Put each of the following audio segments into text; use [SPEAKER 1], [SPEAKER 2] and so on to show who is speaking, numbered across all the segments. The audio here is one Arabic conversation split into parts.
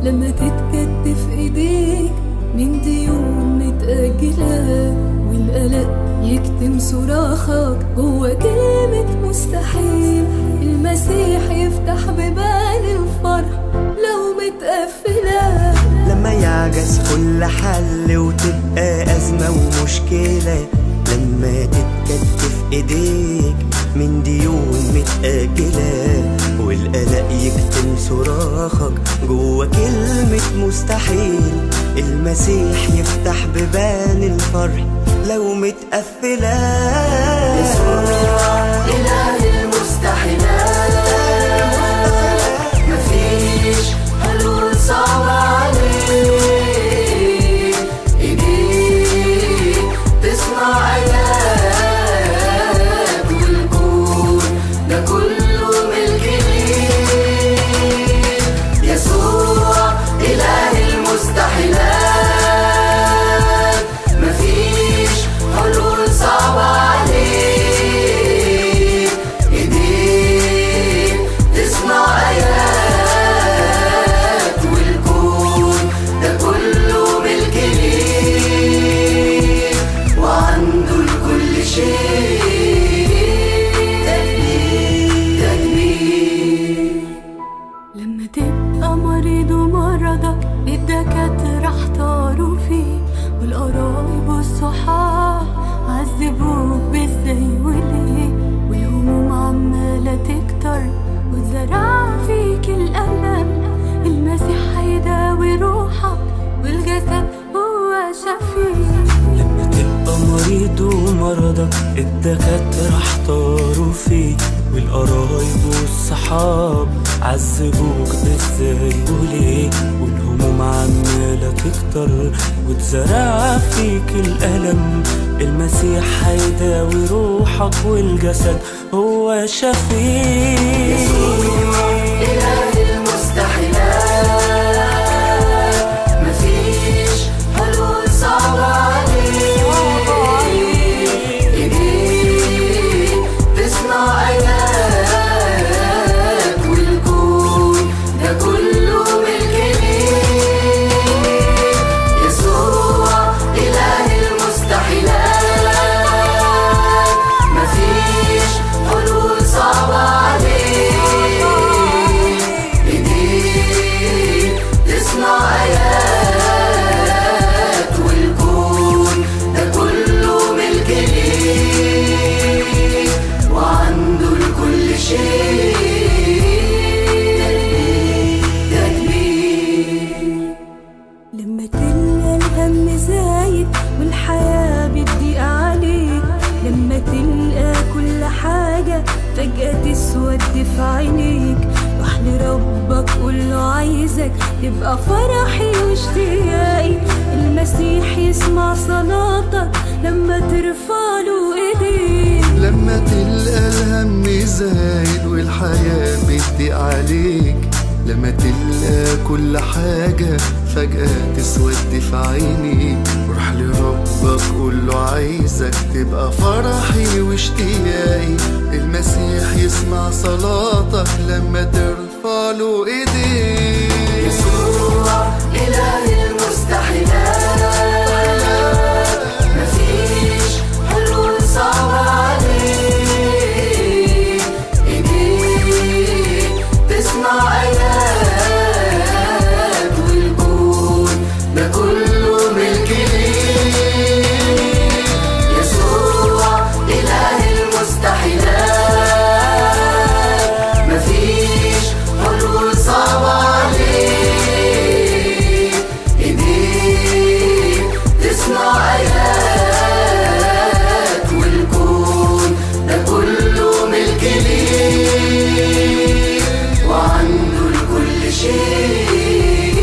[SPEAKER 1] لما تتكتف ايديك من ديون متأجلة، والقلق يكتم صراخك جوا كلمة مستحيل. المسيح يفتح بيبان الفرح لو متقفلة.
[SPEAKER 2] لما يعجز كل حل وتبقى أزمة ومشكلة، لما تتكتف ايديك من ديون متأجلة، والقلق يكتم صراخك جوا كلمة مستحيل. المسيح يفتح بيبان الفرح لو متقفلة.
[SPEAKER 3] يسوع إله المستحيلات، مفيش حلول صعبة عليه. إيديك تصنع آيات، والكون ده كله ملك ليه. يسوع إله المستحيلات، مفيش حلول صعبة عليه. إيديك تصنع آيات، والكون ده كله ملك ليه، وعنده لكل شيء تدبير.
[SPEAKER 1] لما تبقى مريض ومرضك الدكاترة احتاروا فيه، والقرايب والصحاب عذبوك بازاي وليه، والهموم عمالة تكتر وتزرع فيك الألم. المسيح هيداوي روحك والجسد هو شفيع.
[SPEAKER 2] لما تبقى مريض ومرضك الدكاترة احتاروا فيك، والقرايب والصحاب عذبوك ازاي وليه، والهموم عمالة تكتر وتزرع فيك الألم. المسيح هيداوي روحك والجسد هو شفيع.
[SPEAKER 3] يسوع إله المستحيلات، مفيش حلول صعبة عليه. إيديك تصنع آيات، والكون ده كله ملك ليه. يسوع إله المستحيلات، مفيش حلول صعبة عليه. إيديك تصنع آيات، والكون ده كله ملك ليه، وعنده لكل شيء تدبير.
[SPEAKER 1] لما تلقى الهم زايد والحياة بتضيق عليك، لما تلقى كل حاجة فجأة تسود في عينيك، روح لربك قوله عايزك تبقى فرحي واشتياقي. المسيح يسمع صلاتك لما ترفعله ايديك.
[SPEAKER 4] لما تلقى الهم زايد والحياة بتضيق عليك، لما تلقى كل حاجة فجأة تسود في عينيك، روح لربك قوله عايزك تبقى فرحي واشتياقي. المسيح يسمع صلاتك لما ترفع له ايديك.
[SPEAKER 3] يسوع إله المستحيلات، مفيش حلول صعبة عليه. إيديك تصنع آيات، والكون ده كله ملك ليه. يسوع إله المستحيلات، مفيش حلول صعبة عليه. إيديك تصنع آيات، والكون ده كله ملك ليه، وعنده لكل شيء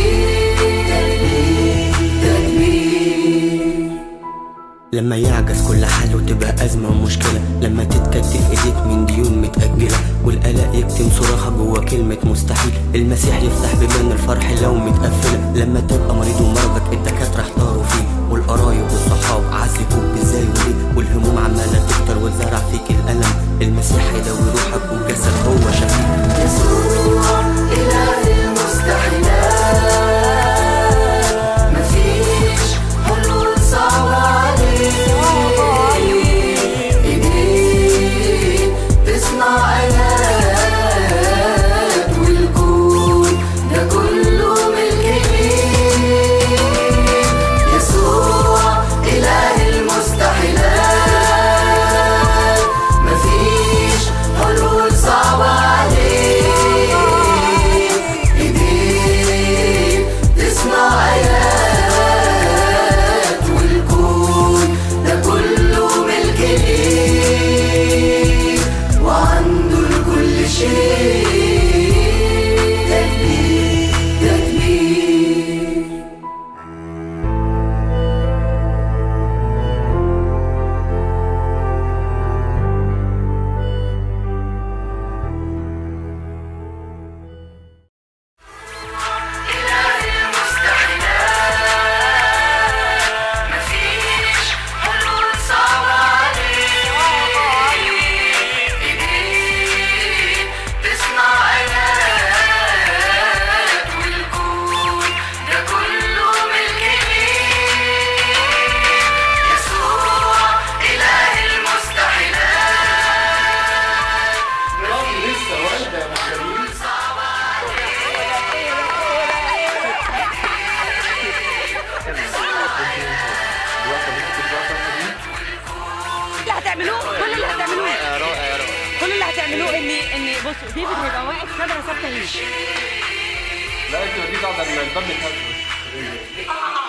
[SPEAKER 3] تدبير.
[SPEAKER 2] لما يعجز كل حل وتبقى أزمة ومشكلة، لما تتكتف ايديك من ديون متأجلة، والقلق يكتم صراخك جوا كلمة مستحيل. المسيح يفتح بيبان الفرح لو متقفلة. لما تبقى مريض ومرضك الدكاترة احتاروا فيه، والقرايب والصحاب عذبوك ازاي وليه، والهموم عمالة تكتر وتزرع فيك الألم. المسيح هيداوي روحك والجسد هو شفيع.
[SPEAKER 3] يسوع إله المستحيلات،
[SPEAKER 5] تعملوه ان بصوا ديفيد هيبقى واقف كاميرا ثابته هنا.
[SPEAKER 6] لا انت دي قاعده الباب متهز.